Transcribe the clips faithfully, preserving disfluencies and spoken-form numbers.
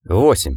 восемь.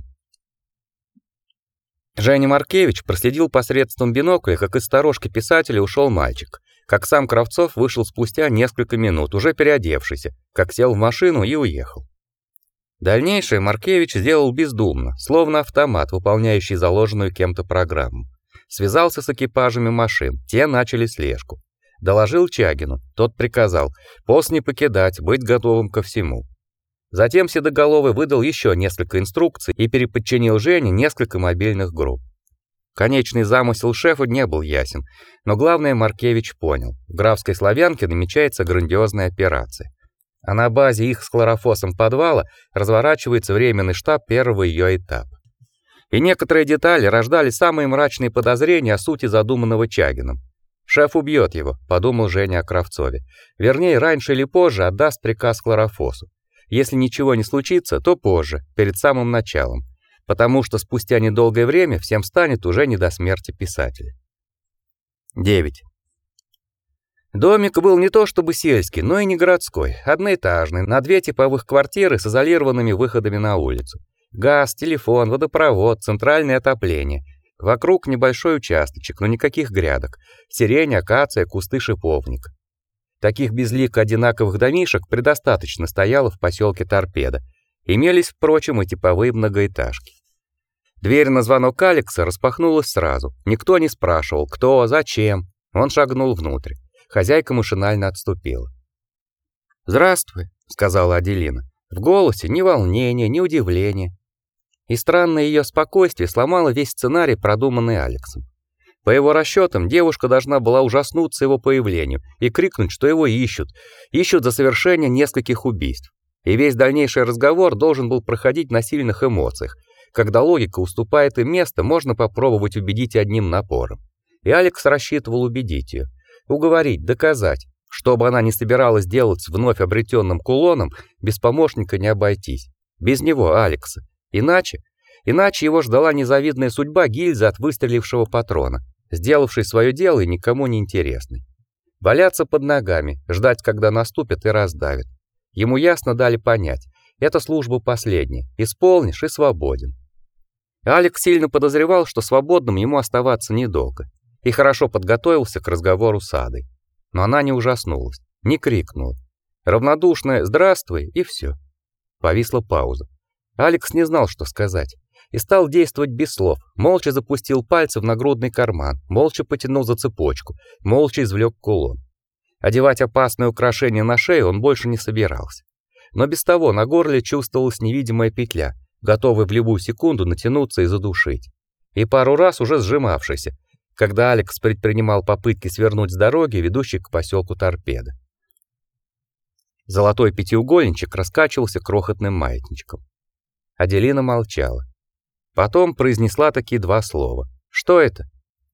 Женя Маркевич проследил посредством бинокля, как из сторожки писателя ушел мальчик, как сам Кравцов вышел спустя несколько минут, уже переодевшийся, как сел в машину и уехал. Дальнейшее Маркевич сделал бездумно, словно автомат, выполняющий заложенную кем-то программу. Связался с экипажами машин, те начали слежку. Доложил Чагину, тот приказал пост не покидать, быть готовым ко всему. Затем Седоголовый выдал еще несколько инструкций и переподчинил Жене несколько мобильных групп. Конечный замысел шефа не был ясен, но главное Маркевич понял: в Графской Славянке намечается грандиозная операция. А на базе их с Хлорофосом подвала разворачивается временный штаб первого ее этапа. И некоторые детали рождали самые мрачные подозрения о сути задуманного Чагиным. Шеф убьет его, подумал Женя о Кравцове. Вернее, раньше или позже отдаст приказ Хлорофосу. Если ничего не случится, то позже, перед самым началом, потому что спустя недолгое время всем станет уже не до смерти писателя. девять. Домик был не то чтобы сельский, но и не городской, одноэтажный, на две типовых квартиры с изолированными выходами на улицу. Газ, телефон, водопровод, центральное отопление. Вокруг небольшой участочек, но никаких грядок. Сирень, акация, кусты шиповника. Таких безлико одинаковых домишек предостаточно стояло в поселке Торпедо. Имелись, впрочем, и типовые многоэтажки. Дверь на звонок Алекса распахнулась сразу. Никто не спрашивал, кто, зачем. Он шагнул внутрь. Хозяйка машинально отступила. «Здравствуй», — сказала Аделина. В голосе ни волнения, ни удивления. И странное ее спокойствие сломало весь сценарий, продуманный Алексом. По его расчетам, девушка должна была ужаснуться его появлению и крикнуть, что его ищут, ищут за совершение нескольких убийств. И весь дальнейший разговор должен был проходить на сильных эмоциях. Когда логика уступает им место, можно попробовать убедить одним напором. И Алекс рассчитывал убедить ее, уговорить, доказать. Что бы она ни собиралась делать с вновь обретенным кулоном, без помощника не обойтись. Без него, Алекса. Иначе, иначе его ждала незавидная судьба гильзы от выстрелившего патрона, сделавшей свое дело и никому не интересной. Валяться под ногами, ждать, когда наступит и раздавит. Ему ясно дали понять: эта служба последняя, исполнишь и свободен. Алекс сильно подозревал, что свободным ему оставаться недолго, и хорошо подготовился к разговору с Адой. Но она не ужаснулась, не крикнула. Равнодушное «здравствуй» и все. Повисла пауза. Алекс не знал, что сказать, и стал действовать без слов. Молча запустил пальцы в нагрудный карман, молча потянул за цепочку, молча извлек кулон. Одевать опасное украшение на шею он больше не собирался. Но без того на горле чувствовалась невидимая петля, готовая в любую секунду натянуться и задушить. И пару раз уже сжимавшаяся, когда Алекс предпринимал попытки свернуть с дороги, ведущей к поселку Торпедо. Золотой пятиугольничек раскачивался крохотным маятничком. Аделина молчала. Потом произнесла такие два слова. Что это?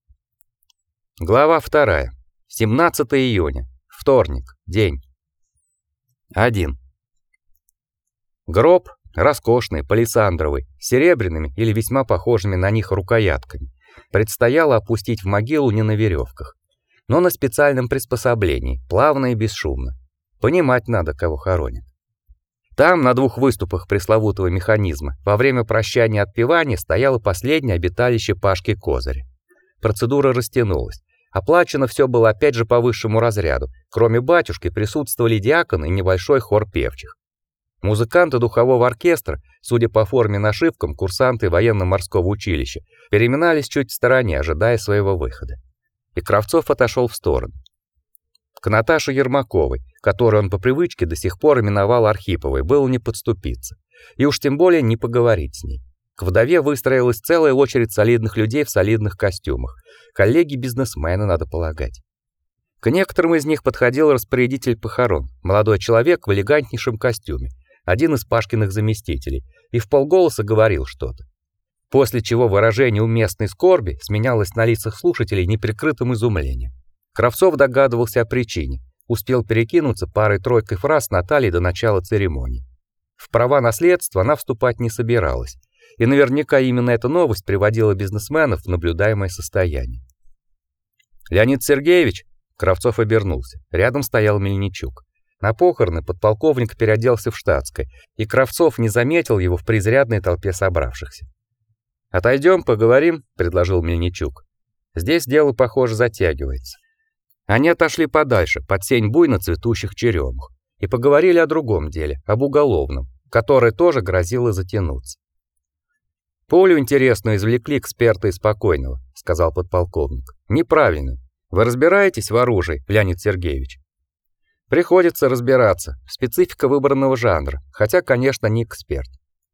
Глава вторая. семнадцатого июня. Вторник. День. один. Гроб, роскошный, палисандровый, с серебряными или весьма похожими на них рукоятками, предстояло опустить в могилу не на веревках, но на специальном приспособлении, плавно и бесшумно. Понимать надо, кого хоронят. Там, на двух выступах пресловутого механизма, во время прощания отпевания стояло последнее обиталище Пашки Козыря. Процедура растянулась. Оплачено все было опять же по высшему разряду. Кроме батюшки присутствовали диакон и небольшой хор певчих. Музыканты духового оркестра, судя по форме нашивкам, курсанты военно-морского училища, переминались чуть в стороне, ожидая своего выхода. И Кравцов отошел в сторону. К Наташе Ермаковой, которую он по привычке до сих пор именовал Архиповой, было не подступиться. И уж тем более не поговорить с ней. К вдове выстроилась целая очередь солидных людей в солидных костюмах. Коллеги-бизнесмены, надо полагать. К некоторым из них подходил распорядитель похорон, молодой человек в элегантнейшем костюме, один из Пашкиных заместителей, и вполголоса говорил что-то. После чего выражение уместной скорби сменялось на лицах слушателей неприкрытым изумлением. Кравцов догадывался о причине, успел перекинуться парой-тройкой фраз с Натальей до начала церемонии. В права наследства она вступать не собиралась, и наверняка именно эта новость приводила бизнесменов в наблюдаемое состояние. Леонид Сергеевич, Кравцов обернулся. Рядом стоял Мельничук. На похороны подполковник переоделся в штатское, и Кравцов не заметил его в презрядной толпе собравшихся. «Отойдем, поговорим», — предложил Мельничук. «Здесь дело, похоже, затягивается». Они отошли подальше, под сень буйно цветущих черемух, и поговорили о другом деле, об уголовном, которое тоже грозило затянуться. «Пулю интересную извлекли эксперты из покойного», — сказал подполковник. «Неправильно. Вы разбираетесь в оружии, Леонид Сергеевич?» «Приходится разбираться. Специфика выбранного жанра, хотя, конечно, не эксперт».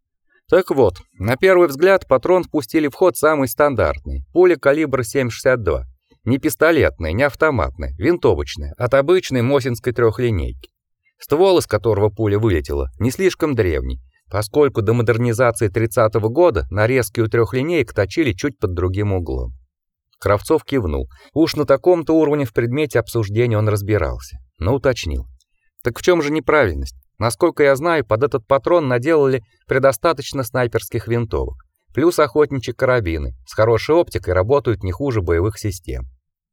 Так вот, на первый взгляд патрон впустили в ход самый стандартный, пуля калибра семь шестьдесят два. Не пистолетная, не автоматная, винтовочная, от обычной мосинской трехлинейки. Ствол, из которого пуля вылетела, не слишком древний, поскольку до модернизации тридцатого года нарезки у трехлинеек точили чуть под другим углом. Кравцов кивнул. Уж на таком-то уровне в предмете обсуждения он разбирался, но уточнил: «Так в чем же неправильность? Насколько я знаю, под этот патрон наделали предостаточно снайперских винтовок, плюс охотничьи карабины, с хорошей оптикой работают не хуже боевых систем».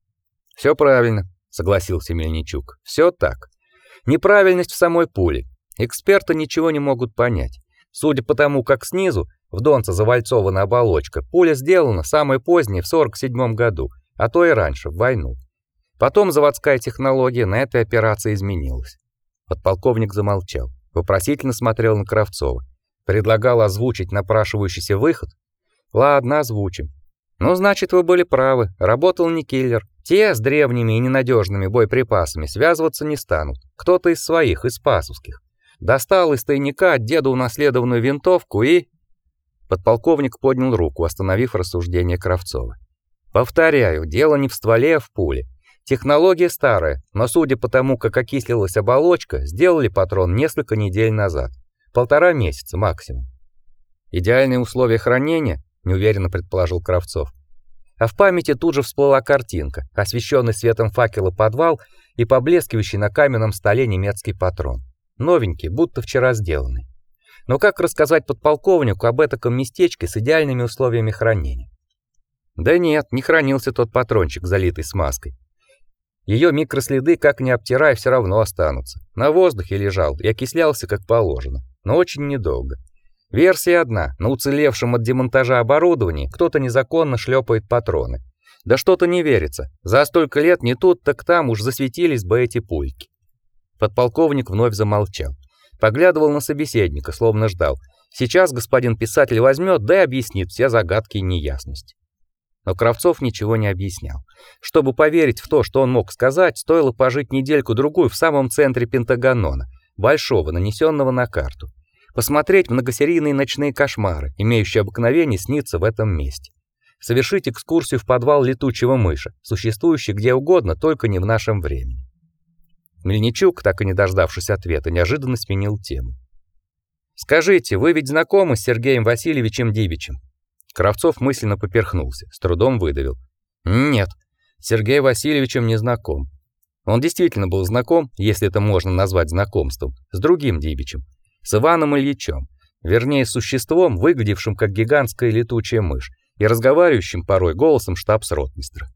«Все правильно», — согласился Мельничук. «Все так. Неправильность в самой пуле. Эксперты ничего не могут понять. Судя по тому, как снизу в донце завальцована оболочка, пуля сделана самой поздней в сорок седьмом году, а то и раньше, в войну. Потом заводская технология на этой операции изменилась». Подполковник замолчал, вопросительно смотрел на Кравцова. Предлагал озвучить напрашивающийся выход. «Ладно, озвучим. Ну, значит, вы были правы, работал не киллер. Те с древними и ненадежными боеприпасами связываться не станут. Кто-то из своих, из пасовских. Достал из тайника от деда унаследованную винтовку и...» Подполковник поднял руку, остановив рассуждение Кравцова. «Повторяю, дело не в стволе, а в пуле. Технология старая, но судя по тому, как окислилась оболочка, сделали патрон несколько недель назад. Полтора месяца максимум. Идеальные условия хранения, неуверенно предположил Кравцов. А в памяти тут же всплыла картинка, освещенный светом факела подвал и поблескивающий на каменном столе немецкий патрон. Новенький, будто вчера сделанный. Но как рассказать подполковнику об этом местечке с идеальными условиями хранения? Да нет, не хранился тот патрончик, залитый смазкой. Ее микроследы, как ни обтирай, все равно останутся. На воздухе лежал и окислялся как положено, но очень недолго. Версия одна: на уцелевшем от демонтажа оборудовании кто-то незаконно шлепает патроны. Да что-то не верится. За столько лет не тут, так там уж засветились бы эти пульки. Подполковник вновь замолчал. Поглядывал на собеседника, словно ждал. Сейчас господин писатель возьмет, да и объяснит все загадки и неясности. Но Кравцов ничего не объяснял. Чтобы поверить в то, что он мог сказать, стоило пожить недельку-другую в самом центре Пентагона, большого, нанесенного на карту. Посмотреть многосерийные ночные кошмары, имеющие обыкновение сниться в этом месте. Совершить экскурсию в подвал летучего мыши, существующий где угодно, только не в нашем времени. Мельничук, так и не дождавшись ответа, неожиданно сменил тему. «Скажите, вы ведь знакомы с Сергеем Васильевичем Дибичем?» Кравцов мысленно поперхнулся, с трудом выдавил: «Нет, с Сергеем Васильевичем не знаком». Он действительно был знаком, если это можно назвать знакомством, с другим Дибичем, с Иваном Ильичем, вернее, с существом, выглядевшим как гигантская летучая мышь и разговаривающим порой голосом штабс-ротмистра.